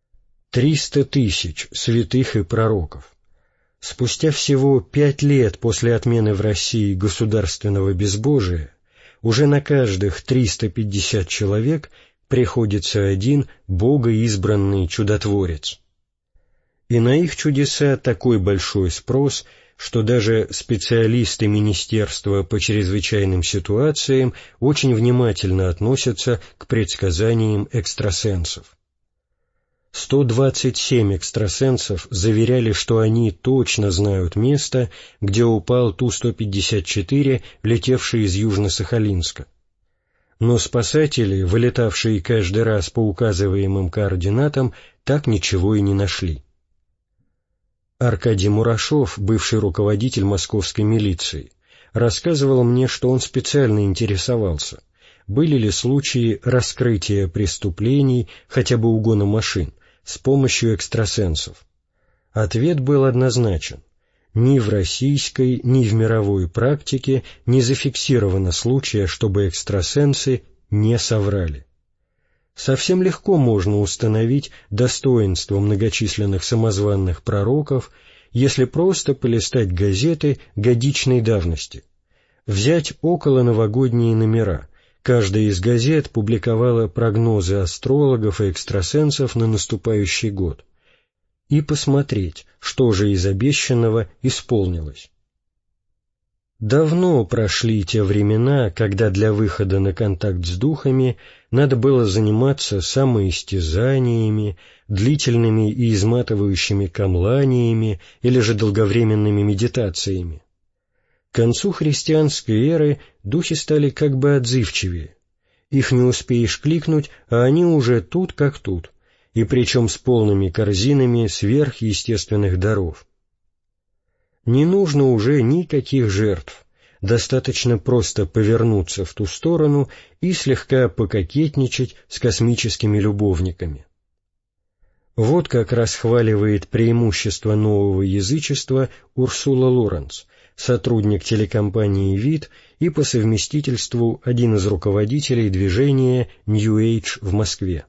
Триста тысяч святых и пророков. Спустя всего пять лет после отмены в России государственного безбожия уже на каждых триста пятьдесят человек приходится один богоизбранный чудотворец. И на их чудеса такой большой спрос, что даже специалисты Министерства по чрезвычайным ситуациям очень внимательно относятся к предсказаниям экстрасенсов. сто двадцать семь экстрасенсов заверяли, что они точно знают место, где упал Ту сто пятьдесят четыре, летевший из Южно-Сахалинска. Но спасатели, вылетавшие каждый раз по указываемым координатам, так ничего и не нашли. Аркадий Мурашов, бывший руководитель московской милиции, рассказывал мне, что он специально интересовался, были ли случаи раскрытия преступлений, хотя бы угона машин, с помощью экстрасенсов. Ответ был однозначен. Ни в российской, ни в мировой практике не зафиксировано случая, чтобы экстрасенсы не соврали. Совсем легко можно установить достоинство многочисленных самозванных пророков, если просто полистать газеты годичной давности, взять околоновогодние номера. Каждая из газет публиковала прогнозы астрологов и экстрасенсов на наступающий год, и посмотреть, что же из обещанного исполнилось. Давно прошли те времена, когда для выхода на контакт с духами надо было заниматься самоистязаниями, длительными и изматывающими камланиями или же долговременными медитациями. К концу христианской эры духи стали как бы отзывчивее. Их не успеешь кликнуть, а они уже тут как тут, и причем с полными корзинами сверхъестественных даров. Не нужно уже никаких жертв, достаточно просто повернуться в ту сторону и слегка пококетничать с космическими любовниками. Вот как расхваливает преимущество нового язычества Урсула Лоренц, сотрудник телекомпании «Вид» и по совместительству один из руководителей движения New Age в Москве.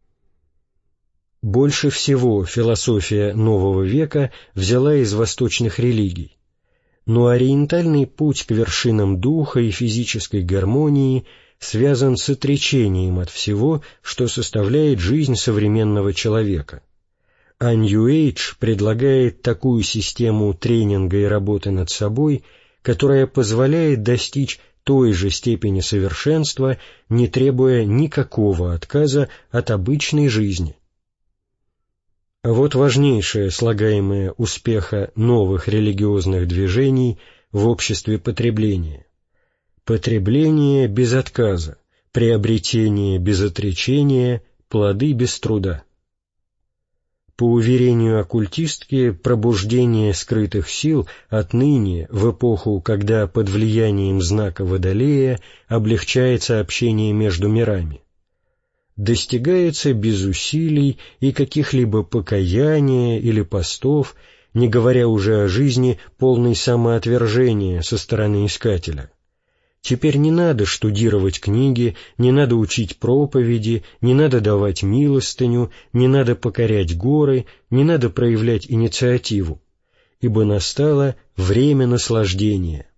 Больше всего философия нового века взяла из восточных религий, но ориентальный путь к вершинам духа и физической гармонии связан с отречением от всего, что составляет жизнь современного человека. А New Age предлагает такую систему тренинга и работы над собой, которая позволяет достичь той же степени совершенства, не требуя никакого отказа от обычной жизни. Вот важнейшее слагаемое успеха новых религиозных движений в обществе потребления. Потребление без отказа, приобретение без отречения, плоды без труда. По уверению оккультистки, пробуждение скрытых сил отныне, в эпоху, когда под влиянием знака Водолея облегчается общение между мирами, достигается без усилий и каких-либо покаяния или постов, не говоря уже о жизни полной самоотвержения со стороны искателя. Теперь не надо штудировать книги, не надо учить проповеди, не надо давать милостыню, не надо покорять горы, не надо проявлять инициативу, ибо настало время наслаждения.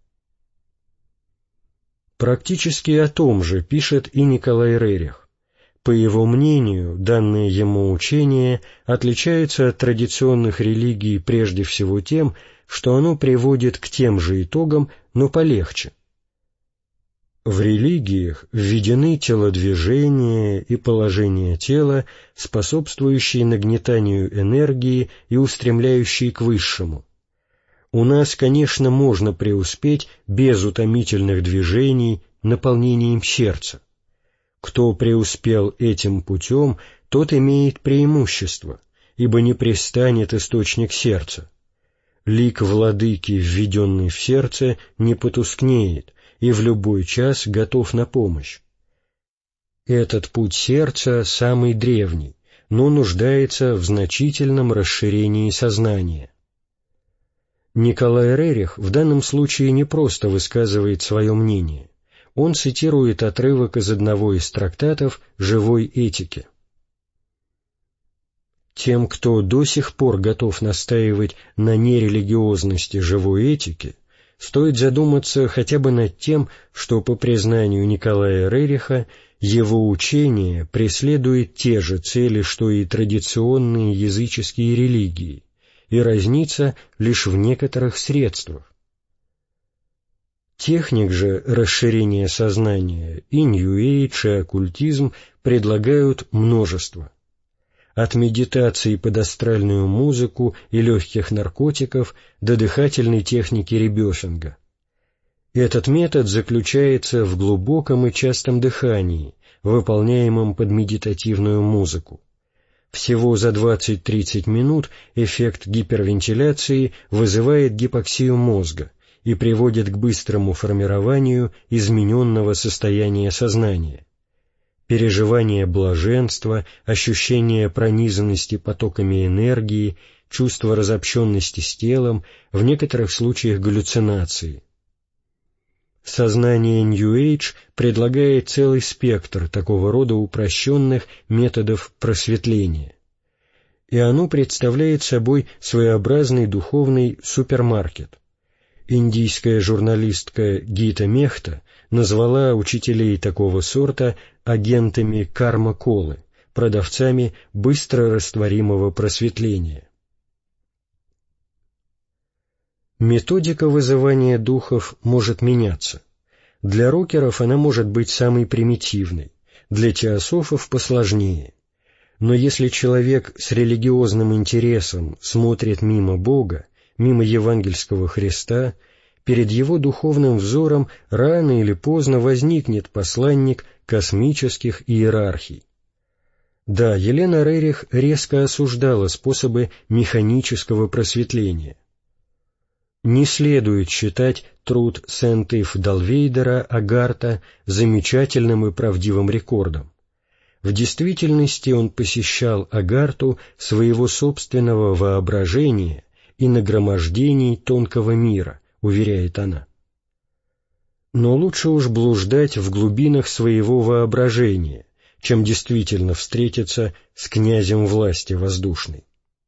Практически о том же пишет и Николай Рерих. По его мнению, данное ему учение отличается от традиционных религий прежде всего тем, что оно приводит к тем же итогам, но полегче. В религиях введены телодвижения и положение тела, способствующие нагнетанию энергии и устремляющие к высшему. У нас, конечно, можно преуспеть без утомительных движений, наполнением сердца. Кто преуспел этим путем, тот имеет преимущество, ибо не пристанет источник сердца. Лик владыки, введенный в сердце, не потускнеет, и в любой час готов на помощь. Этот путь сердца самый древний, но нуждается в значительном расширении сознания. Николай Рерих в данном случае не просто высказывает свое мнение, он цитирует отрывок из одного из трактатов «Живой этики». Тем, кто до сих пор готов настаивать на нерелигиозности живой этики, стоит задуматься хотя бы над тем, что, по признанию Николая Рериха, его учение преследует те же цели, что и традиционные языческие религии, и разнится лишь в некоторых средствах. Техник же расширения сознания и нью-эйдж, и оккультизм предлагают множество. От медитации под астральную музыку и легких наркотиков до дыхательной техники ребёшинга. Этот метод заключается в глубоком и частом дыхании, выполняемом под медитативную музыку. Всего за двадцать-тридцать минут эффект гипервентиляции вызывает гипоксию мозга и приводит к быстрому формированию измененного состояния сознания. Переживание блаженства, ощущение пронизанности потоками энергии, чувство разобщенности с телом, в некоторых случаях галлюцинации. Сознание нью-эйдж предлагает целый спектр такого рода упрощенных методов просветления, и оно представляет собой своеобразный духовный супермаркет. Индийская журналистка Гита Мехта назвала учителей такого сорта агентами карма-колы, продавцами быстро растворимого просветления. Методика вызывания духов может меняться. Для рокеров она может быть самой примитивной, для теософов посложнее. Но если человек с религиозным интересом смотрит мимо Бога, мимо евангельского Христа, перед его духовным взором рано или поздно возникнет посланник космических иерархий. Да, Елена Рерих резко осуждала способы механического просветления. Не следует считать труд Сент-Ив Далвейдера Агарта замечательным и правдивым рекордом. В действительности он посещал Агарту своего собственного воображения и нагромождений тонкого мира, уверяет она. Но лучше уж блуждать в глубинах своего воображения, чем действительно встретиться с князем власти воздушной.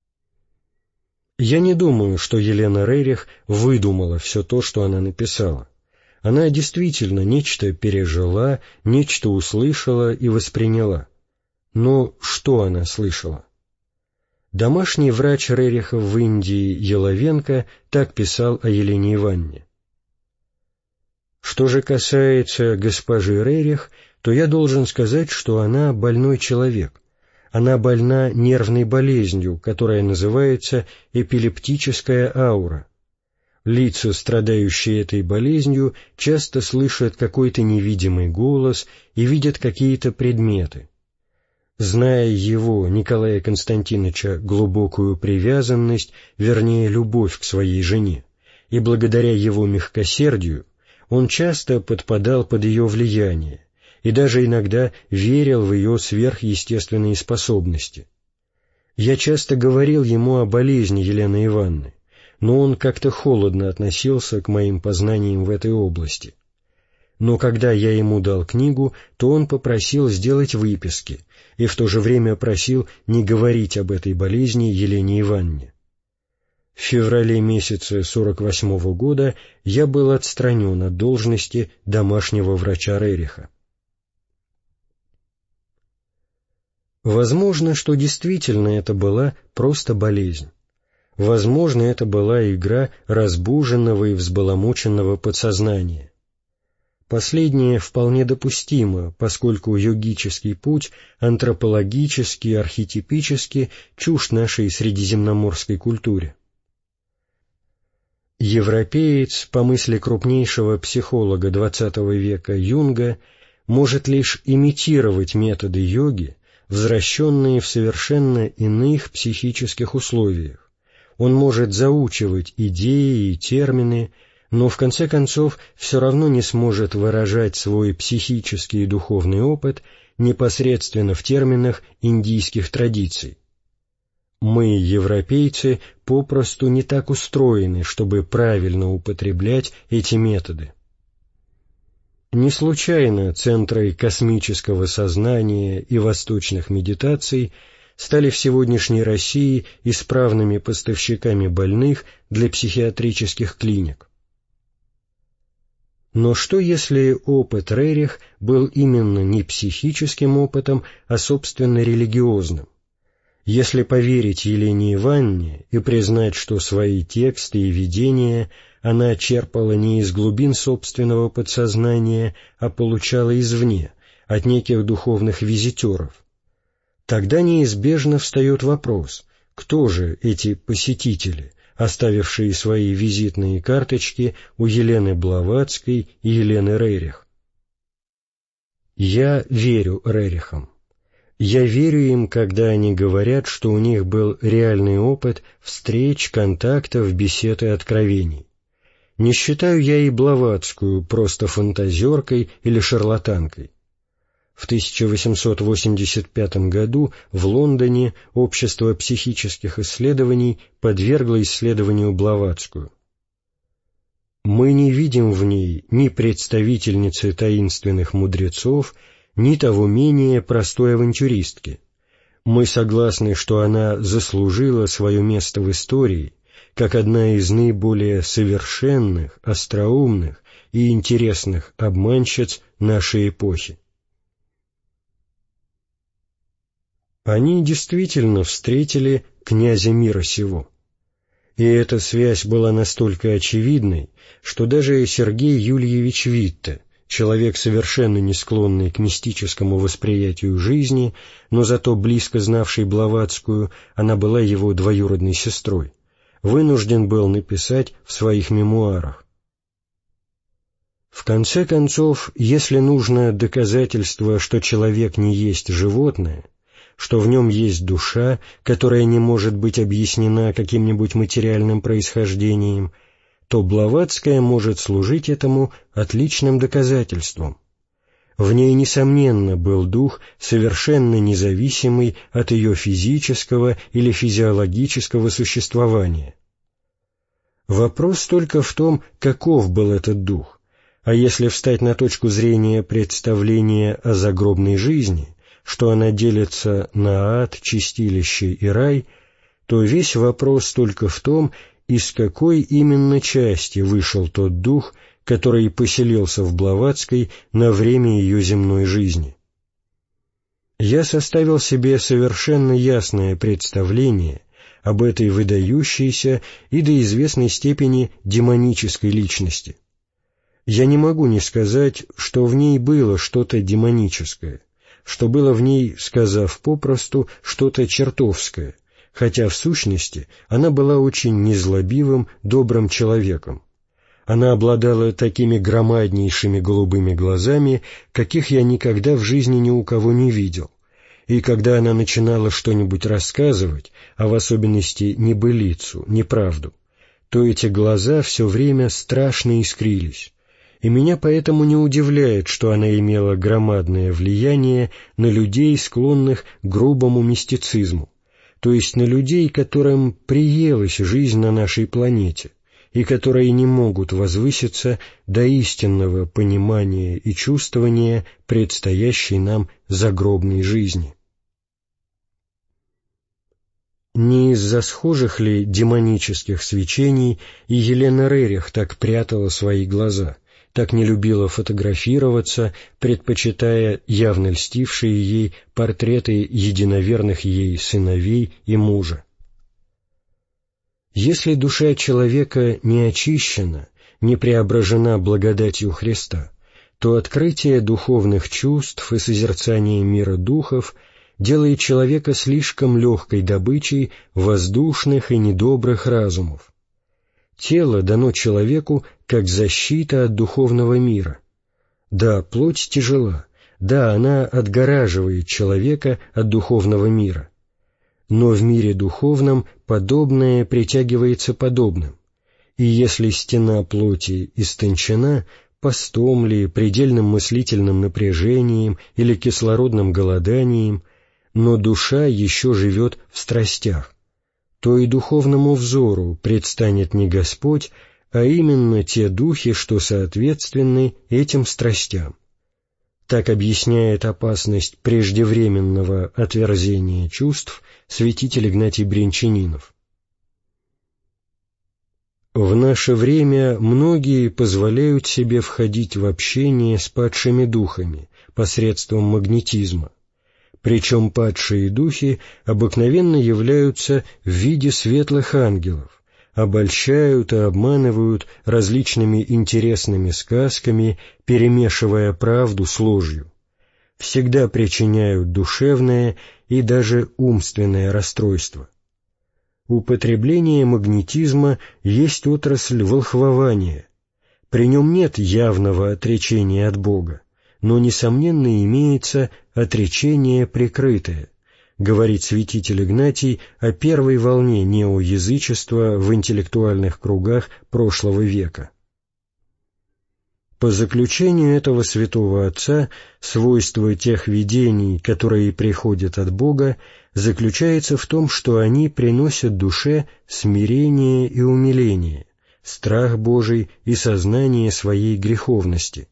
Я не думаю, что Елена Рерих выдумала все то, что она написала. Она действительно нечто пережила, нечто услышала и восприняла. Но что она слышала? Домашний врач Рериха в Индии Еловенко так писал о Елене Ивановне. Что же касается госпожи Рерих, то я должен сказать, что она больной человек. Она больна нервной болезнью, которая называется эпилептическая аура. Лица, страдающие этой болезнью, часто слышат какой-то невидимый голос и видят какие-то предметы. Зная его, Николая Константиновича, глубокую привязанность, вернее, любовь к своей жене, и благодаря его мягкосердию, он часто подпадал под ее влияние и даже иногда верил в ее сверхъестественные способности. Я часто говорил ему о болезни Елены Ивановны, но он как-то холодно относился к моим познаниям в этой области. Но когда я ему дал книгу, то он попросил сделать выписки и в то же время просил не говорить об этой болезни Елене Ивановне. В феврале месяце сорок восьмого года я был отстранен от должности домашнего врача Рериха. Возможно, что действительно это была просто болезнь. Возможно, это была игра разбуженного и взбаламученного подсознания. Последнее вполне допустимо, поскольку йогический путь антропологически и архетипически чужд нашей средиземноморской культуре. Европеец, по мысли крупнейшего психолога двадцатого века Юнга, может лишь имитировать методы йоги, возвращенные в совершенно иных психических условиях. Он может заучивать идеи и термины, но в конце концов все равно не сможет выражать свой психический и духовный опыт непосредственно в терминах индийских традиций. Мы, европейцы, попросту не так устроены, чтобы правильно употреблять эти методы. Не случайно центры космического сознания и восточных медитаций стали в сегодняшней России исправными поставщиками больных для психиатрических клиник. Но что, если опыт Рерих был именно не психическим опытом, а собственно религиозным? Если поверить Елене Ивановне и признать, что свои тексты и видения она черпала не из глубин собственного подсознания, а получала извне, от неких духовных визитеров, тогда неизбежно встает вопрос, кто же эти посетители, оставившие свои визитные карточки у Елены Блаватской и Елены Рерих? Я верю Рерихам. Я верю им, когда они говорят, что у них был реальный опыт встреч, контактов, бесед и откровений. Не считаю я и Блаватскую просто фантазеркой или шарлатанкой. В тысяча восемьсот восемьдесят пятом году в Лондоне Общество психических исследований подвергло исследованию Блаватскую. Мы не видим в ней ни представительницы таинственных мудрецов, ни того менее простой авантюристки. Мы согласны, что она заслужила свое место в истории, как одна из наиболее совершенных, остроумных и интересных обманщиц нашей эпохи. Они действительно встретили князя мира сего. И эта связь была настолько очевидной, что даже Сергей Юльевич Витте, человек, совершенно не склонный к мистическому восприятию жизни, но зато близко знавший Блаватскую, она была его двоюродной сестрой, вынужден был написать в своих мемуарах: в конце концов, если нужно доказательство, что человек не есть животное, что в нем есть душа, которая не может быть объяснена каким-нибудь материальным происхождением, то Блаватская может служить этому отличным доказательством. В ней, несомненно, был дух, совершенно независимый от ее физического или физиологического существования. Вопрос только в том, каков был этот дух, а если встать на точку зрения представления о загробной жизни, что она делится на ад, чистилище и рай, то весь вопрос только в том, из какой именно части вышел тот дух, который поселился в Блаватской на время ее земной жизни. Я составил себе совершенно ясное представление об этой выдающейся и до известной степени демонической личности. Я не могу не сказать, что в ней было что-то демоническое, что было в ней, сказав попросту, что-то чертовское, хотя в сущности она была очень незлобивым, добрым человеком. Она обладала такими громаднейшими голубыми глазами, каких я никогда в жизни ни у кого не видел, и когда она начинала что-нибудь рассказывать, а в особенности небылицу, неправду, то эти глаза все время страшно искрились, и меня поэтому не удивляет, что она имела громадное влияние на людей, склонных к грубому мистицизму, то есть на людей, которым приелась жизнь на нашей планете, и которые не могут возвыситься до истинного понимания и чувствования предстоящей нам загробной жизни. Не из-за схожих ли демонических свечений и Елена Рерих так прятала свои глаза, так не любила фотографироваться, предпочитая явно льстившие ей портреты единоверных ей сыновей и мужа? Если душа человека не очищена, не преображена благодатью Христа, то открытие духовных чувств и созерцание мира духов делает человека слишком легкой добычей воздушных и недобрых разумов. Тело дано человеку как защита от духовного мира. Да, плоть тяжела, да, она отгораживает человека от духовного мира. Но в мире духовном подобное притягивается подобным, и если стена плоти истончена постом ли, предельным мыслительным напряжением или кислородным голоданием, но душа еще живет в страстях, то и духовному взору предстанет не Господь, а именно те духи, что соответственны этим страстям. Так объясняет опасность преждевременного отверзения чувств святитель Игнатий Брянчанинов. В наше время многие позволяют себе входить в общение с падшими духами посредством магнетизма, причем падшие духи обыкновенно являются в виде светлых ангелов, обольщают и обманывают различными интересными сказками, перемешивая правду с ложью, всегда причиняют душевное и даже умственное расстройство. Употребление магнетизма есть отрасль волхвования. При нем нет явного отречения от Бога, но, несомненно, имеется отречение прикрытое, говорит святитель Игнатий о первой волне неоязычества в интеллектуальных кругах прошлого века. По заключению этого святого отца, свойство тех видений, которые приходят от Бога, заключается в том, что они приносят душе смирение и умиление, страх Божий и сознание своей греховности.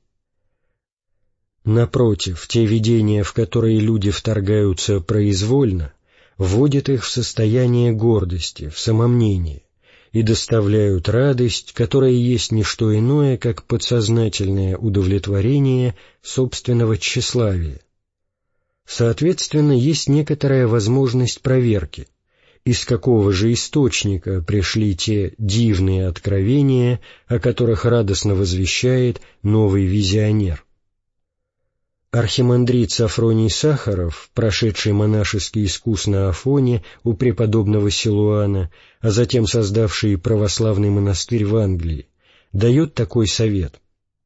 Напротив, те видения, в которые люди вторгаются произвольно, вводят их в состояние гордости, в самомнение, и доставляют радость, которая есть не что иное, как подсознательное удовлетворение собственного тщеславия. Соответственно, есть некоторая возможность проверки, из какого же источника пришли те дивные откровения, о которых радостно возвещает новый визионер. Архимандрит Сафроний Сахаров, прошедший монашеский искус на Афоне у преподобного Силуана, а затем создавший православный монастырь в Англии, дает такой совет.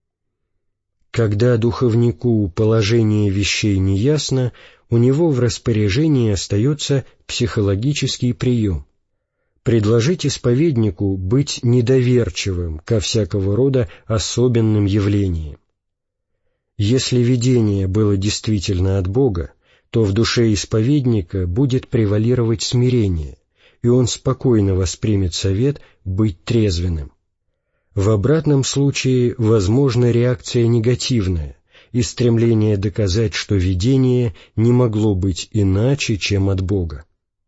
Когда духовнику положение вещей не ясно, у него в распоряжении остается психологический прием. Предложить исповеднику быть недоверчивым ко всякого рода особенным явлениям. Если видение было действительно от Бога, то в душе исповедника будет превалировать смирение, и он спокойно воспримет совет быть трезвенным. В обратном случае возможна реакция негативная и стремление доказать, что видение не могло быть иначе, чем от Бога.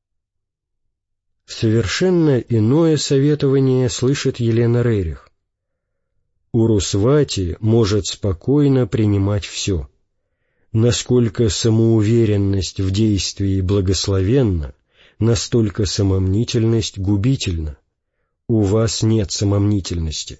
Совершенно иное советование слышит Елена Рерих. Урусвати может спокойно принимать все. Насколько самоуверенность в действии благословенна, настолько самомнительность губительна. У вас нет самомнительности.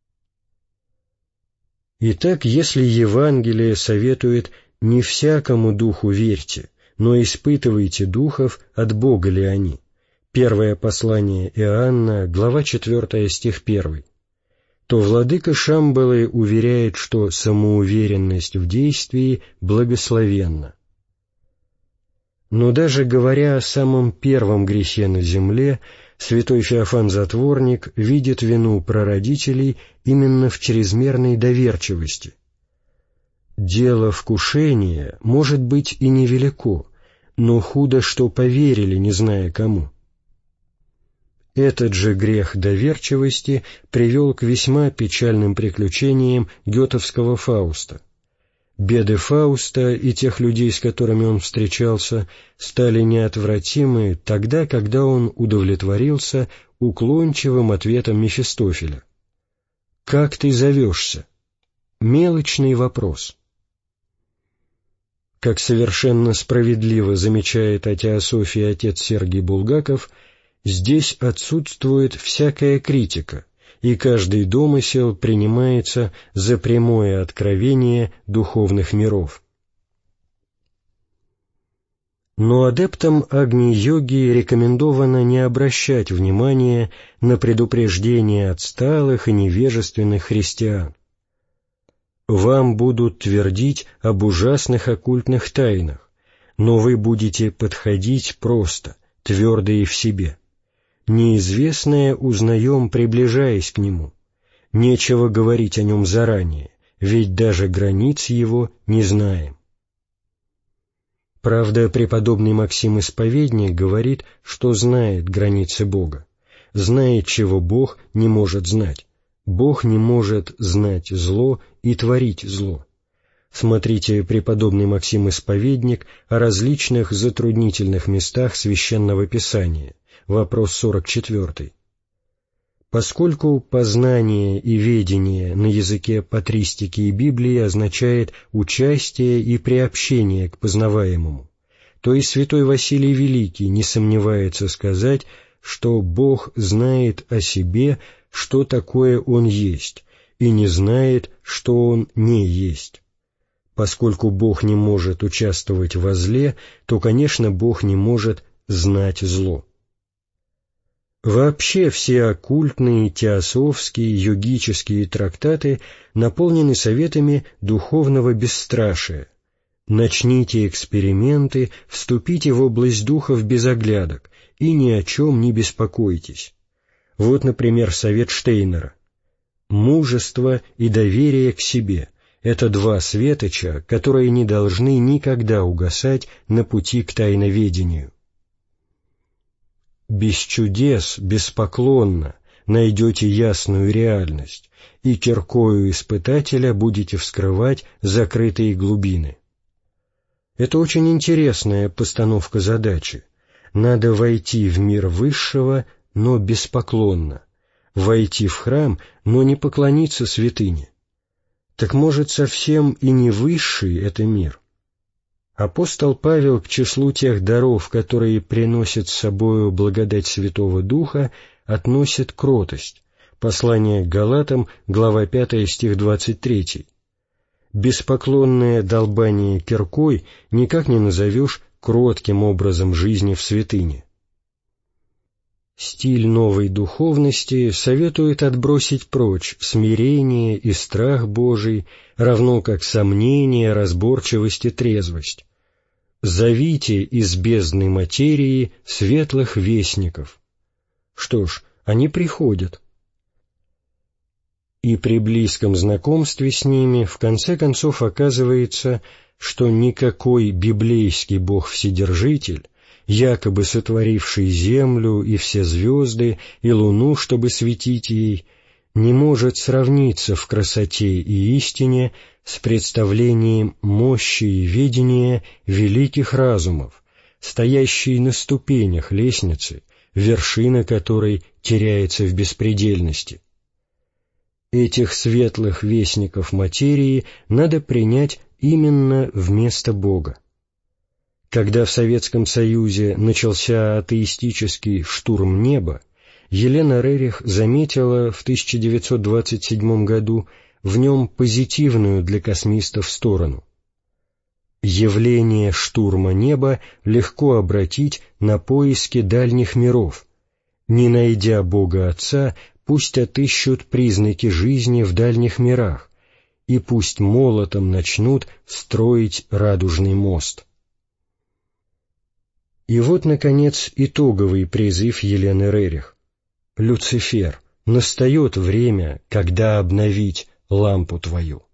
Итак, если Евангелие советует «не всякому духу верьте, но испытывайте духов, от Бога ли они», первое послание Иоанна, глава четвёртая, стих первый, то владыка Шамбалы уверяет, что самоуверенность в действии благословенна. Но даже говоря о самом первом грехе на земле, святой Феофан Затворник видит вину прародителей именно в чрезмерной доверчивости. Дело вкушения может быть и невелико, но худо, что поверили, не зная кому. Этот же грех доверчивости привел к весьма печальным приключениям гетовского Фауста. Беды Фауста и тех людей, с которыми он встречался, стали неотвратимы тогда, когда он удовлетворился уклончивым ответом Мефистофеля. «Как ты зовешься?» Мелочный вопрос. Как совершенно справедливо замечает о теософии отец Сергий Булгаков, здесь отсутствует всякая критика, и каждый домысел принимается за прямое откровение духовных миров. Но адептам Агни-йоги рекомендовано не обращать внимания на предупреждения отсталых и невежественных христиан. Вам будут твердить об ужасных оккультных тайнах, но вы будете подходить просто, твердые в себе. Неизвестное узнаем, приближаясь к нему. Нечего говорить о нем заранее, ведь даже границ его не знаем. Правда, преподобный Максим Исповедник говорит, что знает границы Бога, знает, чего Бог не может знать. Бог не может знать зло и творить зло. Смотрите «Преподобный Максим Исповедник о различных затруднительных местах Священного Писания», вопрос сорок четвёртый. Поскольку познание и ведение на языке патристики и Библии означает участие и приобщение к познаваемому, то и святой Василий Великий не сомневается сказать, что Бог знает о себе, что такое Он есть, и не знает, что Он не есть. Поскольку Бог не может участвовать во зле, то, конечно, Бог не может знать зло. Вообще все оккультные, теософские, йогические трактаты наполнены советами духовного бесстрашия. Начните эксперименты, вступите в область духов без оглядок и ни о чем не беспокойтесь. Вот, например, совет Штейнера. Мужество и доверие к себе — это два светоча, которые не должны никогда угасать на пути к тайноведению. Без чудес, беспоклонно найдете ясную реальность, и киркою испытателя будете вскрывать закрытые глубины. Это очень интересная постановка задачи. Надо войти в мир высшего, но беспоклонно, войти в храм, но не поклониться святыне. Так может, совсем и не высший это мир? Апостол Павел к числу тех даров, которые приносят с собою благодать Святого Духа, относит кротость. Послание к Галатам, глава пятая, стих двадцать третий. Беспоклонное долбание киркой никак не назовешь кротким образом жизни в святыне. Стиль новой духовности советует отбросить прочь смирение и страх Божий, равно как сомнение, разборчивость и трезвость. Зовите из бездны материи светлых вестников. Что ж, они приходят. И при близком знакомстве с ними в конце концов оказывается, что никакой библейский Бог-Вседержитель, якобы сотворивший землю и все звезды, и луну, чтобы светить ей, не может сравниться в красоте и истине с представлением мощи и видения великих разумов, стоящей на ступенях лестницы, вершина которой теряется в беспредельности. Этих светлых вестников материи надо принять именно вместо Бога. Когда в Советском Союзе начался атеистический штурм неба, Елена Рерих заметила в тысяча девятьсот двадцать седьмом году в нем позитивную для космистов сторону. Явление штурма неба легко обратить на поиски дальних миров. Не найдя Бога Отца, пусть отыщут признаки жизни в дальних мирах, и пусть молотом начнут строить радужный мост. И вот, наконец, итоговый призыв Елены Рерих. «Люцифер, настает время, когда обновить лампу твою».